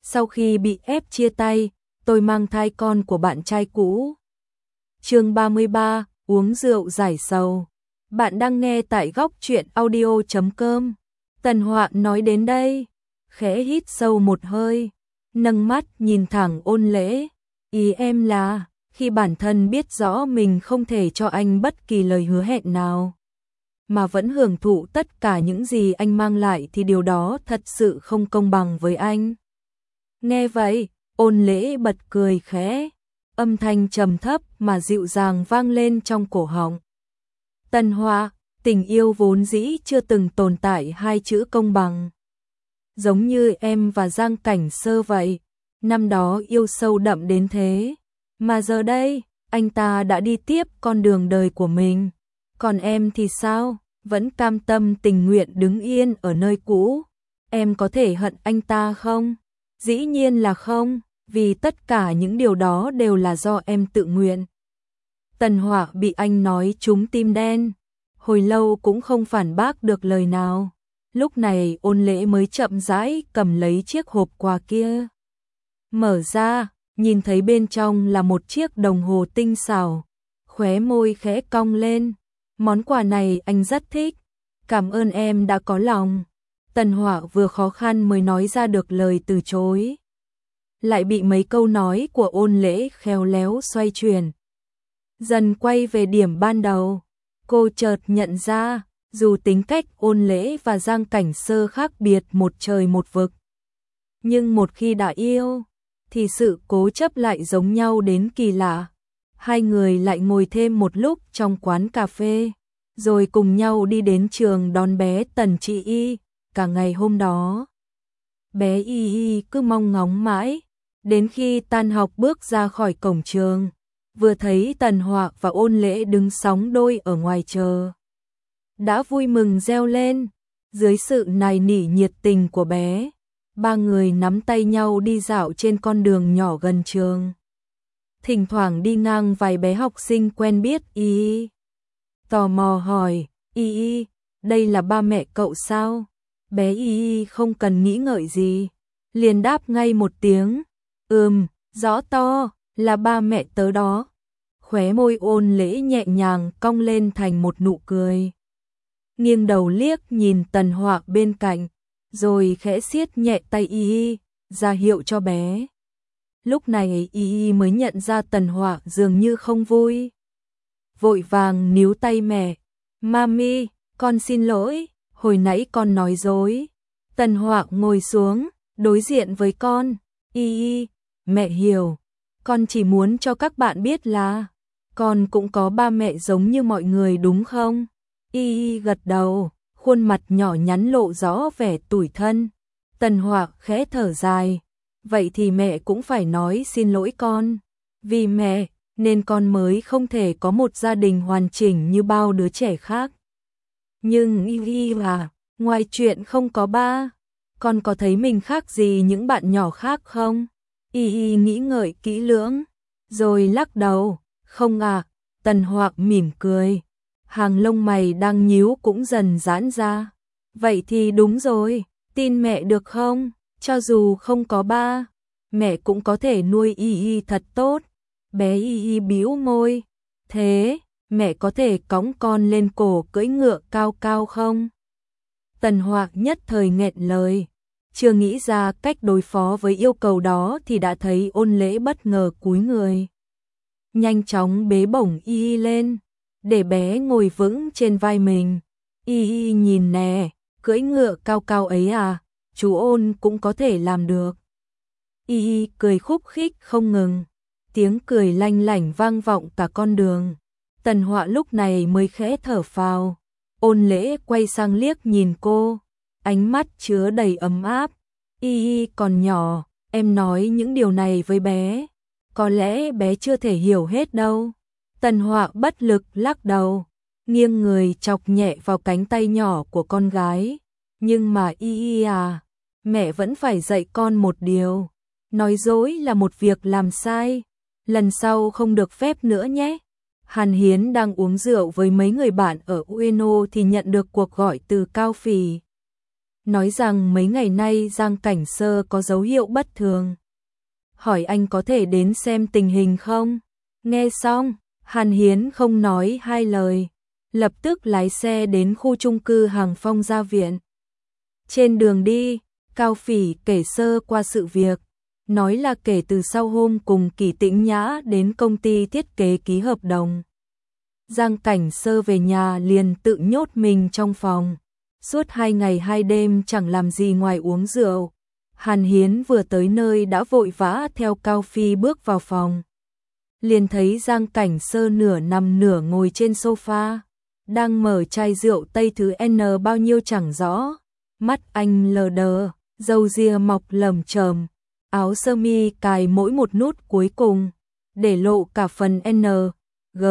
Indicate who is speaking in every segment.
Speaker 1: Sau khi bị ép chia tay, tôi mang thai con của bạn trai cũ. Chương 33, uống rượu giải sầu. Bạn đang nghe tại góc truyện audio.com. Tần Họa nói đến đây, khẽ hít sâu một hơi, nâng mắt nhìn thẳng Ôn Lễ. Ý em là, khi bản thân biết rõ mình không thể cho anh bất kỳ lời hứa hẹn nào, mà vẫn hưởng thụ tất cả những gì anh mang lại thì điều đó thật sự không công bằng với anh. Nghe vậy, Ôn Lễ bật cười khẽ, âm thanh trầm thấp mà dịu dàng vang lên trong cổ họng. Tần Họa, tình yêu vốn dĩ chưa từng tồn tại hai chữ công bằng. Giống như em và Giang Cảnh Sơ vậy, năm đó yêu sâu đậm đến thế, mà giờ đây, anh ta đã đi tiếp con đường đời của mình. Còn em thì sao, vẫn cam tâm tình nguyện đứng yên ở nơi cũ. Em có thể hận anh ta không? Dĩ nhiên là không, vì tất cả những điều đó đều là do em tự nguyện. Tần Họa bị anh nói trúng tim đen, hồi lâu cũng không phản bác được lời nào. Lúc này Ôn Lễ mới chậm rãi cầm lấy chiếc hộp quà kia. Mở ra, nhìn thấy bên trong là một chiếc đồng hồ tinh xảo, khóe môi khẽ cong lên. Món quà này anh rất thích, cảm ơn em đã có lòng. Tần Họa vừa khó khăn mới nói ra được lời từ chối, lại bị mấy câu nói của Ôn Lễ khéo léo xoay chuyển. Dần quay về điểm ban đầu, cô chợt nhận ra, dù tính cách Ôn Lễ và Giang Cảnh Sơ khác biệt một trời một vực, nhưng một khi đã yêu, thì sự cố chấp lại giống nhau đến kỳ lạ. Hai người lại ngồi thêm một lúc trong quán cà phê, rồi cùng nhau đi đến trường đón bé Tần Chị Y. Cả ngày hôm đó, bé Y Y cứ mong ngóng mãi, đến khi tan học bước ra khỏi cổng trường, vừa thấy Tần Họa và Ôn Lễ đứng sóng đôi ở ngoài chờ, đã vui mừng reo lên. Dưới sự nài nỉ nhiệt tình của bé, ba người nắm tay nhau đi dạo trên con đường nhỏ gần trường. Thỉnh thoảng đi ngang vài bé học sinh quen biết Y Y. Tò mò hỏi, Y Y, đây là ba mẹ cậu sao? Bé Y Y không cần nghĩ ngợi gì, liền đáp ngay một tiếng, rõ to, là ba mẹ tớ đó. Khóe môi Ôn Lễ nhẹ nhàng cong lên thành một nụ cười. Nghiêng đầu liếc nhìn Tần Họa bên cạnh, rồi khẽ siết nhẹ tay Y Y, ra hiệu cho bé. Lúc này Y Y mới nhận ra Tần Họa dường như không vui. Vội vàng níu tay mẹ, Mami, con xin lỗi, hồi nãy con nói dối. Tần Họa ngồi xuống, đối diện với con, Y Y, mẹ hiểu, con chỉ muốn cho các bạn biết là con cũng có ba mẹ giống như mọi người đúng không? Y Y gật đầu, khuôn mặt nhỏ nhắn lộ rõ vẻ tủi thân. Tần Họa khẽ thở dài, vậy thì mẹ cũng phải nói xin lỗi con, vì mẹ nên con mới không thể có một gia đình hoàn chỉnh như bao đứa trẻ khác. Nhưng Y Y à, ngoài chuyện không có ba, con có thấy mình khác gì những bạn nhỏ khác không? Y Y nghĩ ngợi kỹ lưỡng, rồi lắc đầu, không à. Tần Họa mỉm cười, hàng lông mày đang nhíu cũng dần giãn ra. Vậy thì đúng rồi, tin mẹ được không? Cho dù không có ba, mẹ cũng có thể nuôi Y Y thật tốt. Bé Y Y bĩu môi, thế mẹ có thể cõng con lên cổ cưỡi ngựa cao cao không? Tần Họa nhất thời nghẹn lời, chưa nghĩ ra cách đối phó với yêu cầu đó thì đã thấy Ôn Lễ bất ngờ cúi người, nhanh chóng bế bổng Y Y lên, để bé ngồi vững trên vai mình. Y Y nhìn nè, cưỡi ngựa cao cao ấy à, chú Ôn cũng có thể làm được. Y Y cười khúc khích không ngừng, tiếng cười lanh lảnh vang vọng cả con đường. Tần Họa lúc này mới khẽ thở phào. Ôn Lễ quay sang liếc nhìn cô, ánh mắt chứa đầy ấm áp. Y Y còn nhỏ, em nói những điều này với bé, có lẽ bé chưa thể hiểu hết đâu. Tần Họa bất lực lắc đầu, nghiêng người chọc nhẹ vào cánh tay nhỏ của con gái. Nhưng mà Y Y à, mẹ vẫn phải dạy con một điều, nói dối là một việc làm sai, lần sau không được phép nữa nhé. Hàn Hiến đang uống rượu với mấy người bạn ở Ueno thì nhận được cuộc gọi từ Cao Phỉ. nói rằng mấy ngày nay Giang Cảnh Sơ có dấu hiệu bất thường. Hỏi anh có thể đến xem tình hình không? Nghe xong, Hàn Hiến không nói hai lời, lập tức lái xe đến khu chung cư Hàng Phong Gia Viện. Trên đường đi, Cao Phỉ kể sơ qua sự việc, nói là kể từ sau hôm cùng Kỳ Tĩnh Nhã đến công ty thiết kế ký hợp đồng, Giang Cảnh Sơ về nhà liền tự nhốt mình trong phòng, suốt 2 ngày 2 đêm chẳng làm gì ngoài uống rượu. Hàn Hiến vừa tới nơi đã vội vã theo Cao Phi bước vào phòng. Liền thấy Giang Cảnh Sơ nửa nằm nửa ngồi trên sofa, đang mở chai rượu Tây thứ N bao nhiêu chẳng rõ. Mắt anh lờ đờ, râu ria mọc lởm chởm, áo sơ mi cài mỗi một nút cuối cùng, để lộ cả phần N, G,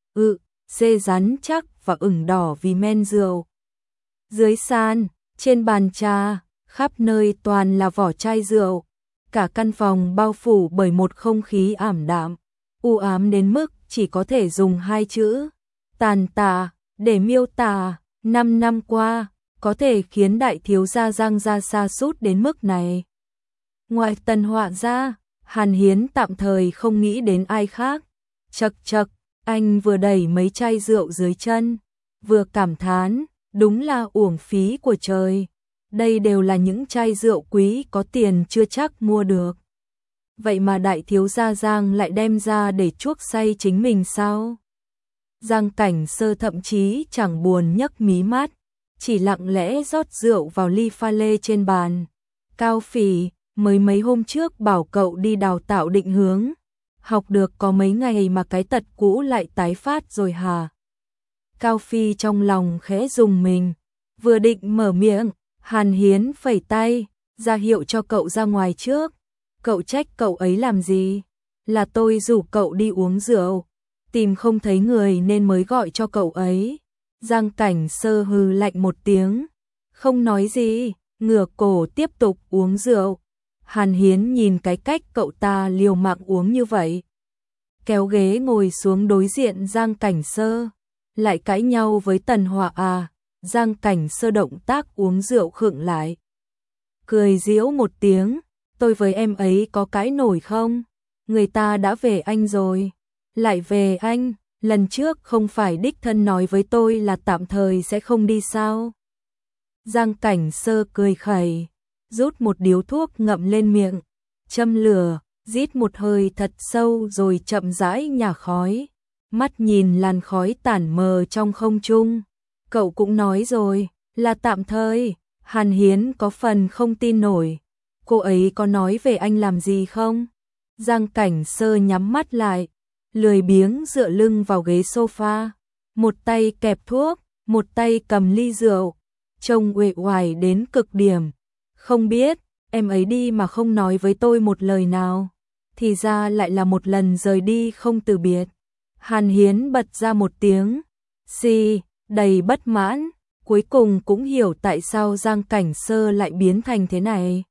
Speaker 1: C rắn chắc và ửng đỏ vì men rượu. Dưới sàn, trên bàn trà, khắp nơi toàn là vỏ chai rượu, cả căn phòng bao phủ bởi một không khí ảm đạm, u ám đến mức chỉ có thể dùng 2 chữ tàn tạ để miêu tả. 5 năm qua, có thể khiến đại thiếu gia Giang gia sa sút đến mức này. Ngoài Tần Họa ra, Hàn Hiến tạm thời không nghĩ đến ai khác. Chậc chậc, anh vừa đẩy mấy chai rượu dưới chân, vừa cảm thán, đúng là uổng phí của trời. Đây đều là những chai rượu quý có tiền chưa chắc mua được. Vậy mà đại thiếu gia Giang lại đem ra để chuốc say chính mình sao? Giang Cảnh Sơ thậm chí chẳng buồn nhấc mí mắt, chỉ lặng lẽ rót rượu vào ly pha lê trên bàn. Cao Phỉ, mấy hôm trước bảo cậu đi đào tạo định hướng, học được có mấy ngày mà cái tật cũ lại tái phát rồi hả? Cao Phi trong lòng khẽ rùng mình, vừa định mở miệng, Hàn Hiến phẩy tay, ra hiệu cho cậu ra ngoài trước. Cậu trách cậu ấy làm gì? Là tôi rủ cậu đi uống rượu, tìm không thấy người nên mới gọi cho cậu ấy. Giang Cảnh Sơ hừ lạnh một tiếng, không nói gì, ngửa cổ tiếp tục uống rượu. Hàn Hiến nhìn cái cách cậu ta liều mạng uống như vậy, kéo ghế ngồi xuống đối diện Giang Cảnh Sơ. Lại cãi nhau với Tần Họa à? Giang Cảnh Sơ động tác uống rượu khựng lại, cười giễu một tiếng, tôi với em ấy có cãi nổi không? Người ta đã về anh rồi, lại về anh, lần trước không phải đích thân nói với tôi là tạm thời sẽ không đi sao? Giang Cảnh Sơ cười khẩy, rút một điếu thuốc ngậm lên miệng, châm lửa, rít một hơi thật sâu rồi chậm rãi nhả khói. Mắt nhìn làn khói tản mờ trong không trung. Cậu cũng nói rồi, là tạm thời. Hàn Hiến có phần không tin nổi. Cô ấy có nói về anh làm gì không? Giang Cảnh Sơ nhắm mắt lại, lười biếng dựa lưng vào ghế sofa, một tay kẹp thuốc, một tay cầm ly rượu, trông uể oải đến cực điểm. Không biết, em ấy đi mà không nói với tôi một lời nào, thì ra lại là một lần rời đi không từ biệt. Hàn Hiến bật ra một tiếng xì, đầy bất mãn, cuối cùng cũng hiểu tại sao Giang Cảnh Sơ lại biến thành thế này.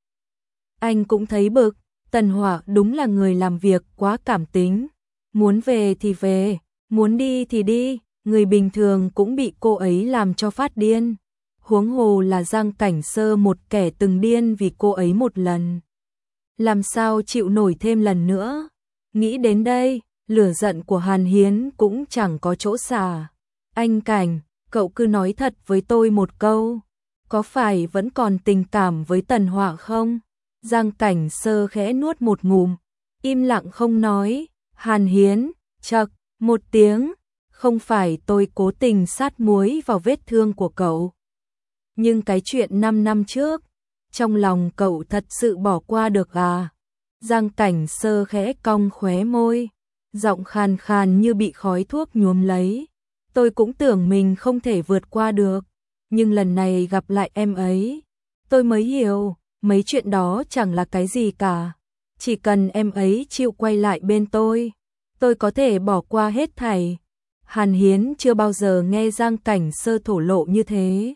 Speaker 1: Anh cũng thấy bực, Tần Họa đúng là người làm việc quá cảm tính, muốn về thì về, muốn đi thì đi, người bình thường cũng bị cô ấy làm cho phát điên. Huống hồ là Giang Cảnh Sơ một kẻ từng điên vì cô ấy một lần, làm sao chịu nổi thêm lần nữa. Nghĩ đến đây, lửa giận của Hàn Hiến cũng chẳng có chỗ xả. Anh Cảnh, cậu cứ nói thật với tôi một câu, có phải vẫn còn tình cảm với Tần Họa không? Giang Cảnh Sơ khẽ nuốt một ngụm, im lặng không nói. Hàn Hiến, chậc, một tiếng, không phải tôi cố tình sát muối vào vết thương của cậu. Nhưng cái chuyện 5 năm trước, trong lòng cậu thật sự bỏ qua được à? Giang Cảnh Sơ khẽ cong khóe môi, giọng khàn khàn như bị khói thuốc nhuốm lấy. Tôi cũng tưởng mình không thể vượt qua được, nhưng lần này gặp lại em ấy, tôi mới hiểu, mấy chuyện đó chẳng là cái gì cả. Chỉ cần em ấy chịu quay lại bên tôi có thể bỏ qua hết thảy. Hàn Hiến chưa bao giờ nghe Giang Cảnh Sơ thổ lộ như thế.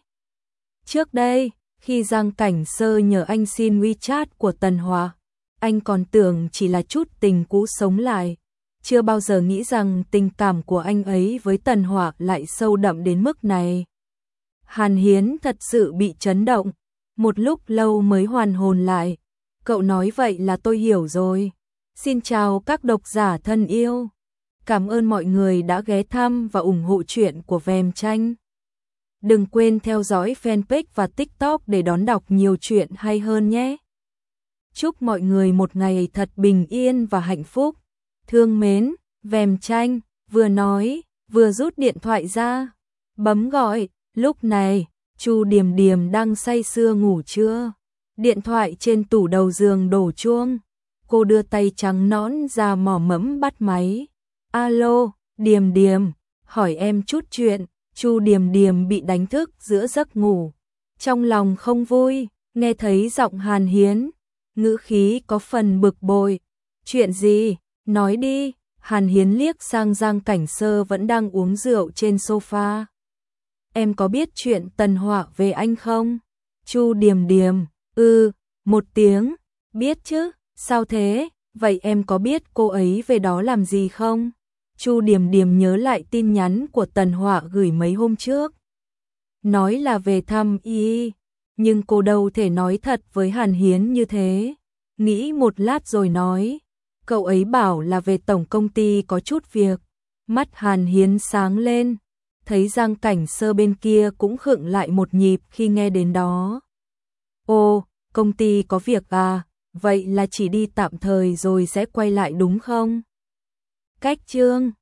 Speaker 1: Trước đây, khi Giang Cảnh Sơ nhờ anh xin WeChat của Tần Họa, anh còn tưởng chỉ là chút tình cũ sống lại, chưa bao giờ nghĩ rằng tình cảm của anh ấy với Tần Họa lại sâu đậm đến mức này. Hàn Hiến thật sự bị chấn động, một lúc lâu mới hoàn hồn lại. Cậu nói vậy là tôi hiểu rồi. Xin chào các độc giả thân yêu. Cảm ơn mọi người đã ghé thăm và ủng hộ truyện của Vèm Tranh. Đừng quên theo dõi fanpage và TikTok để đón đọc nhiều chuyện hay hơn nhé. Chúc mọi người một ngày thật bình yên và hạnh phúc. Thương mến, Vèm Tranh vừa nói, vừa rút điện thoại ra, bấm gọi. Lúc này, Chu Điềm Điềm đang say sưa ngủ trưa. Điện thoại trên tủ đầu giường đổ chuông. Cô đưa tay trắng nõn ra mò mẫm bắt máy. Alo, Điềm Điềm, hỏi em chút chuyện. Chu Điềm Điềm bị đánh thức giữa giấc ngủ. Trong lòng không vui, nghe thấy giọng Hàn Hiến. Ngữ khí có phần bực bội. Chuyện gì? Nói đi. Hàn Hiến liếc sang Giang Cảnh Sơ vẫn đang uống rượu trên sofa. Em có biết chuyện Tần Họa về anh không? Chu Điềm Điềm, một tiếng. Biết chứ, sao thế? Vậy em có biết cô ấy về đó làm gì không? Chu Điềm Điềm nhớ lại tin nhắn của Tần Họa gửi mấy hôm trước. Nói là về thăm y, nhưng cô đâu thể nói thật với Hàn Hiến như thế. Nghĩ một lát rồi nói, cậu ấy bảo là về tổng công ty có chút việc. Mắt Hàn Hiến sáng lên, thấy Giang Cảnh Sơ bên kia cũng khựng lại một nhịp khi nghe đến đó. Ồ, công ty có việc à, vậy là chỉ đi tạm thời rồi sẽ quay lại đúng không? Cách chương